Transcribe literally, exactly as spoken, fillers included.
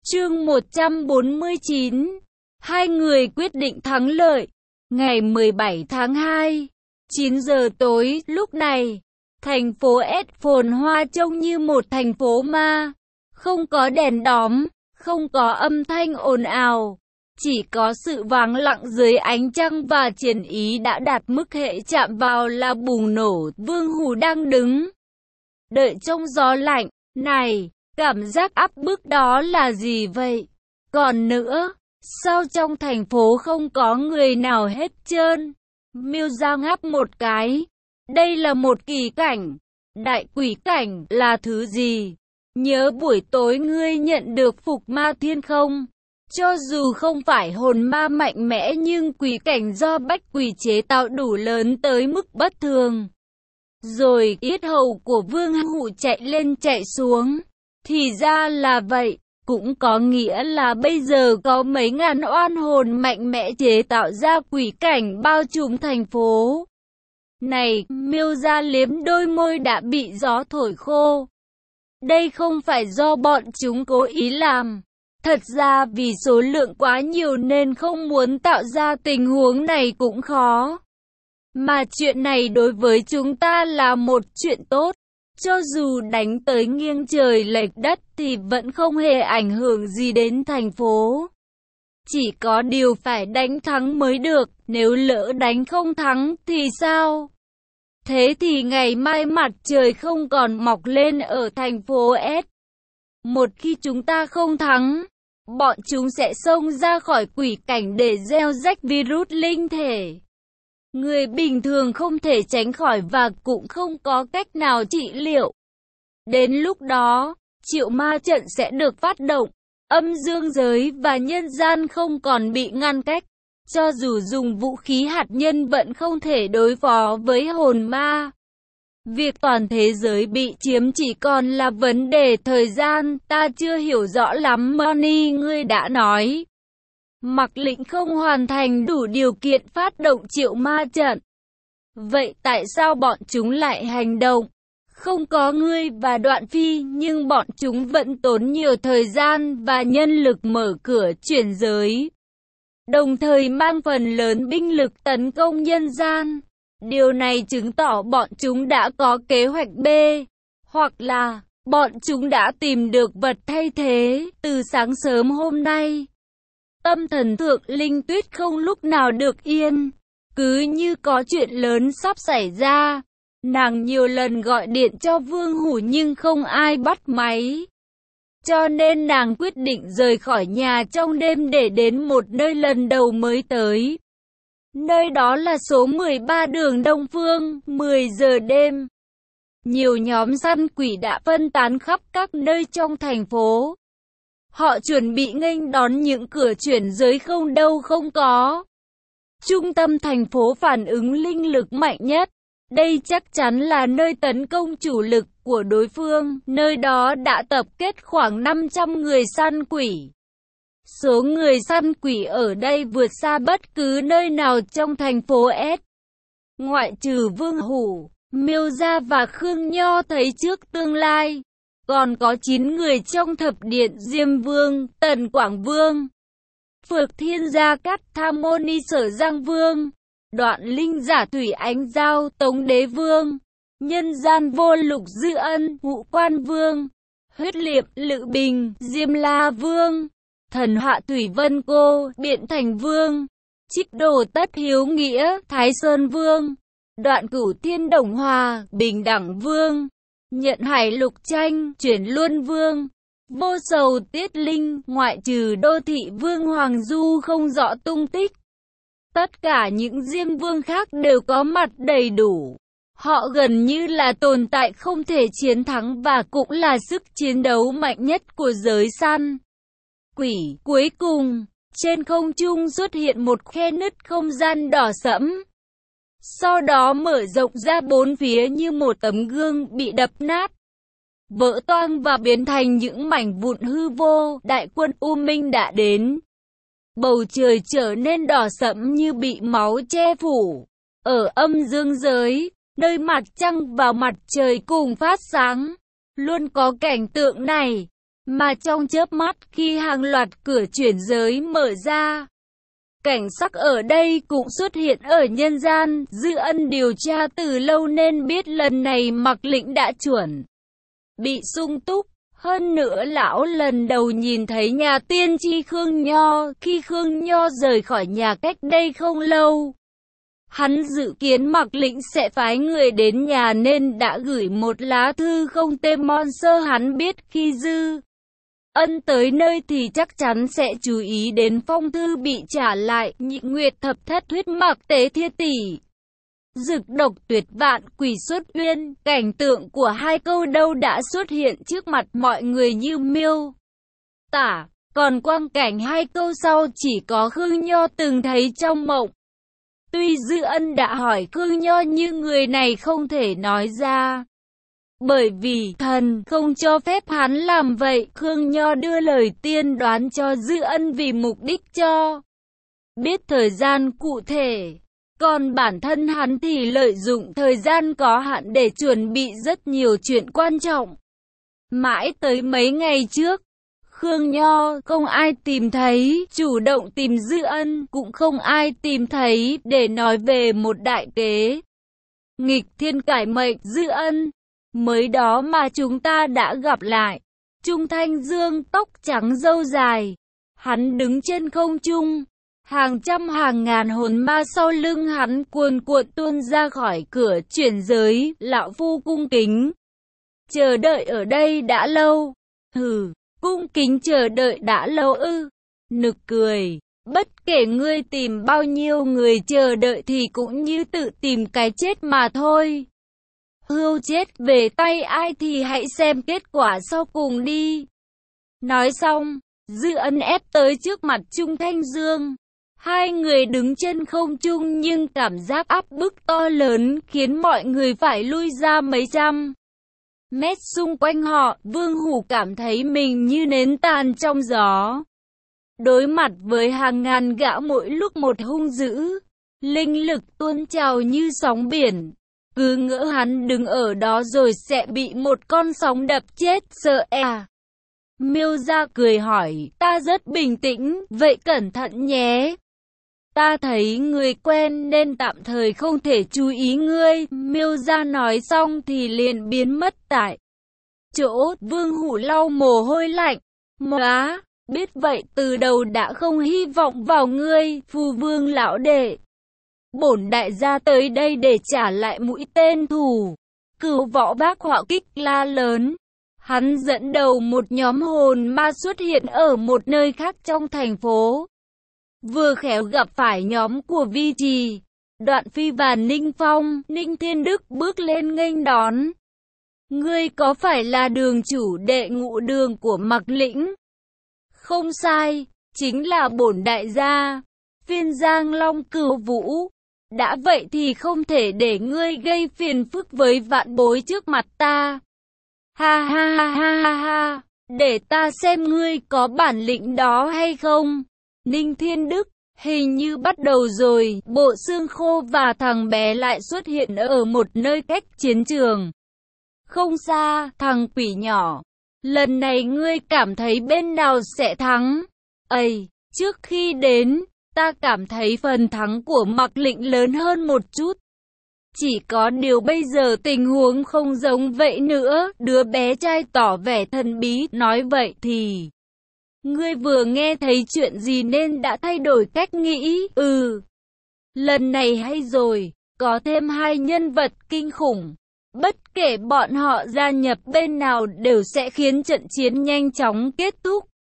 Chương một trăm bốn mươi chín. Hai người quyết định thắng lợi. Ngày mười bảy tháng hai, chín giờ tối, lúc này, thành phố S phồn hoa trông như một thành phố ma. Không có đèn đóm, không có âm thanh ồn ào, chỉ có sự vắng lặng dưới ánh trăng và chiến ý đã đạt mức hệ chạm vào là bùng nổ. Vương Hủ đang đứng đợi trong gió lạnh. Này, cảm giác áp bức đó là gì vậy? Còn nữa, sao trong thành phố không có người nào hết trơn? Miêu Gia ngáp một cái. Đây là một kỳ cảnh. Đại quỷ cảnh là thứ gì? Nhớ buổi tối ngươi nhận được phục ma thiên không? Cho dù không phải hồn ma mạnh mẽ nhưng quỷ cảnh do bách quỷ chế tạo đủ lớn tới mức bất thường. Rồi yết hầu của Vương Hủ chạy lên chạy xuống. Thì ra là vậy, cũng có nghĩa là bây giờ có mấy ngàn oan hồn mạnh mẽ chế tạo ra quỷ cảnh bao trùm thành phố. Này, Miêu Gia liếm đôi môi đã bị gió thổi khô. Đây không phải do bọn chúng cố ý làm. Thật ra vì số lượng quá nhiều nên không muốn tạo ra tình huống này cũng khó. Mà chuyện này đối với chúng ta là một chuyện tốt. Cho dù đánh tới nghiêng trời lệch đất thì vẫn không hề ảnh hưởng gì đến thành phố. Chỉ có điều phải đánh thắng mới được, nếu lỡ đánh không thắng thì sao? Thế thì ngày mai mặt trời không còn mọc lên ở thành phố S. Một khi chúng ta không thắng, bọn chúng sẽ xông ra khỏi quỷ cảnh để gieo rách virus linh thể. Người bình thường không thể tránh khỏi và cũng không có cách nào trị liệu. Đến lúc đó, triệu ma trận sẽ được phát động. Âm dương giới và nhân gian không còn bị ngăn cách. Cho dù dùng vũ khí hạt nhân vẫn không thể đối phó với hồn ma. Việc toàn thế giới bị chiếm chỉ còn là vấn đề thời gian. Ta chưa hiểu rõ lắm. Moni, ngươi đã nói Mạc Lĩnh không hoàn thành đủ điều kiện phát động triệu ma trận. Vậy tại sao bọn chúng lại hành động? Không có ngươi và Đoạn Phi nhưng bọn chúng vẫn tốn nhiều thời gian và nhân lực mở cửa chuyển giới. Đồng thời mang phần lớn binh lực tấn công nhân gian. Điều này chứng tỏ bọn chúng đã có kế hoạch B. Hoặc là bọn chúng đã tìm được vật thay thế từ sáng sớm hôm nay. Tâm thần Thượng Linh Tuyết không lúc nào được yên. Cứ như có chuyện lớn sắp xảy ra. Nàng nhiều lần gọi điện cho Vương Hủ nhưng không ai bắt máy. Cho nên nàng quyết định rời khỏi nhà trong đêm để đến một nơi lần đầu mới tới. Nơi đó là số mười ba đường Đông Phương, mười giờ đêm. Nhiều nhóm săn quỷ đã phân tán khắp các nơi trong thành phố. Họ chuẩn bị nghênh đón những cửa chuyển giới không đâu không có. Trung tâm thành phố phản ứng linh lực mạnh nhất. Đây chắc chắn là nơi tấn công chủ lực của đối phương. Nơi đó đã tập kết khoảng năm trăm người săn quỷ. Số người săn quỷ ở đây vượt xa bất cứ nơi nào trong thành phố S. Ngoại trừ Vương Hủ, Miêu Gia và Khương Nho thấy trước tương lai. Còn có chín người trong thập điện: Diêm Vương, Tần Quảng Vương, Phược Thiên Gia Cát Tham Môn Ni Sở Giang Vương, Đoạn Linh Giả Thủy Ánh Giao Tống Đế Vương, Nhân Gian Vô Lục Dư Ân Ngũ Quan Vương, Huyết Liệp Lự Bình Diêm La Vương, Thần Họa Thủy Vân Cô Biện Thành Vương, Trích Đồ Tất Hiếu Nghĩa Thái Sơn Vương, Đoạn Cửu Thiên Đồng Hòa Bình Đẳng Vương, Nhận Hải Lục Tranh Chuyển Luân Vương, Vô Sầu Tiết Linh. Ngoại trừ Đô Thị Vương Hoàng Du không rõ tung tích, tất cả những Diêm Vương khác đều có mặt đầy đủ. Họ gần như là tồn tại không thể chiến thắng và cũng là sức chiến đấu mạnh nhất của giới săn quỷ. Cuối cùng, trên không trung xuất hiện một khe nứt không gian đỏ sẫm. Sau đó mở rộng ra bốn phía như một tấm gương bị đập nát, vỡ toang và biến thành những mảnh vụn hư vô. Đại quân U Minh đã đến. Bầu trời trở nên đỏ sẫm như bị máu che phủ. Ở âm dương giới, nơi mặt trăng và mặt trời cùng phát sáng, luôn có cảnh tượng này. Mà trong chớp mắt khi hàng loạt cửa chuyển giới mở ra, cảnh sắc ở đây cũng xuất hiện ở nhân gian. Dư Ân điều tra từ lâu nên biết lần này Mạc Lĩnh đã chuẩn bị sung túc. Hơn nữa lão lần đầu nhìn thấy nhà tiên tri Khương Nho khi Khương Nho rời khỏi nhà cách đây không lâu. Hắn dự kiến Mạc Lĩnh sẽ phái người đến nhà nên đã gửi một lá thư không tên mon sơ. Hắn biết khi Dư Ân tới nơi thì chắc chắn sẽ chú ý đến phong thư bị trả lại. Nhị Nguyệt thập thất huyết Mạc tế thiên tỷ, dực độc tuyệt vạn quỷ xuất uyên. Cảnh tượng của hai câu đâu đã xuất hiện trước mặt mọi người như miêu tả. Còn quang cảnh hai câu sau chỉ có Khương Nho từng thấy trong mộng. Tuy Dư Ân đã hỏi Khương Nho nhưng người này không thể nói ra, bởi vì thần không cho phép hắn làm vậy. Khương Nho đưa lời tiên đoán cho Dư Ân vì mục đích cho biết thời gian cụ thể. Còn bản thân hắn thì lợi dụng thời gian có hạn để chuẩn bị rất nhiều chuyện quan trọng. Mãi tới mấy ngày trước, Khương Nho không ai tìm thấy, chủ động tìm Dư Ân cũng không ai tìm thấy để nói về một đại kế nghịch thiên cải mệnh. Dư Ân, mới đó mà chúng ta đã gặp lại. Trung Thanh Dương tóc trắng râu dài, hắn đứng trên không trung, hàng trăm hàng ngàn hồn ma sau lưng hắn cuồn cuộn tuôn ra khỏi cửa chuyển giới. Lão phu cung kính chờ đợi ở đây đã lâu. Hừ, cung kính chờ đợi đã lâu ư? Nực cười. Bất kể ngươi tìm bao nhiêu người chờ đợi thì cũng như tự tìm cái chết mà thôi. Hươu chết về tay ai thì hãy xem kết quả sau cùng đi. Nói xong, Dư Ân ép tới trước mặt Trung Thanh Dương. Hai người đứng trên không trung nhưng cảm giác áp bức to lớn khiến mọi người phải lui ra mấy trăm mét xung quanh họ. Vương Hủ cảm thấy mình như nến tàn trong gió. Đối mặt với hàng ngàn gã mỗi lúc một hung dữ, linh lực tuôn trào như sóng biển. Cứ ngỡ hắn đứng ở đó rồi sẽ bị một con sóng đập chết, sợ à. Miêu Gia cười hỏi, ta rất bình tĩnh, vậy cẩn thận nhé. Ta thấy người quen nên tạm thời không thể chú ý ngươi. Miêu Gia nói xong thì liền biến mất tại chỗ. Vương Hủ lau mồ hôi lạnh. Móa, biết vậy từ đầu đã không hy vọng vào ngươi, Phù Vương lão đệ. Bổn đại gia tới đây để trả lại mũi tên thù. Cửu Võ Bác Họa Kích la lớn. Hắn dẫn đầu một nhóm hồn ma xuất hiện ở một nơi khác trong thành phố. Vừa khéo gặp phải nhóm của Vi Trì, Đoạn Phi và Ninh Phong. Ninh Thiên Đức bước lên nghênh đón. Ngươi có phải là đường chủ đệ ngũ đường của Mạc Lĩnh? Không sai, chính là bổn đại gia, Phiên Giang Long Cửu Vũ. Đã vậy thì không thể để ngươi gây phiền phức với vạn bối trước mặt ta. Ha ha ha ha ha ha, để ta xem ngươi có bản lĩnh đó hay không. Ninh Thiên Đức, hình như bắt đầu rồi. Bộ xương khô và thằng bé lại xuất hiện ở một nơi cách chiến trường không xa. Thằng quỷ nhỏ, lần này ngươi cảm thấy bên nào sẽ thắng? Ây, trước khi đến, ta cảm thấy phần thắng của Mạc Lĩnh lớn hơn một chút. Chỉ có điều bây giờ tình huống không giống vậy nữa. Đứa bé trai tỏ vẻ thần bí, nói vậy thì ngươi vừa nghe thấy chuyện gì nên đã thay đổi cách nghĩ? Ừ, lần này hay rồi, có thêm hai nhân vật kinh khủng. Bất kể bọn họ gia nhập bên nào đều sẽ khiến trận chiến nhanh chóng kết thúc.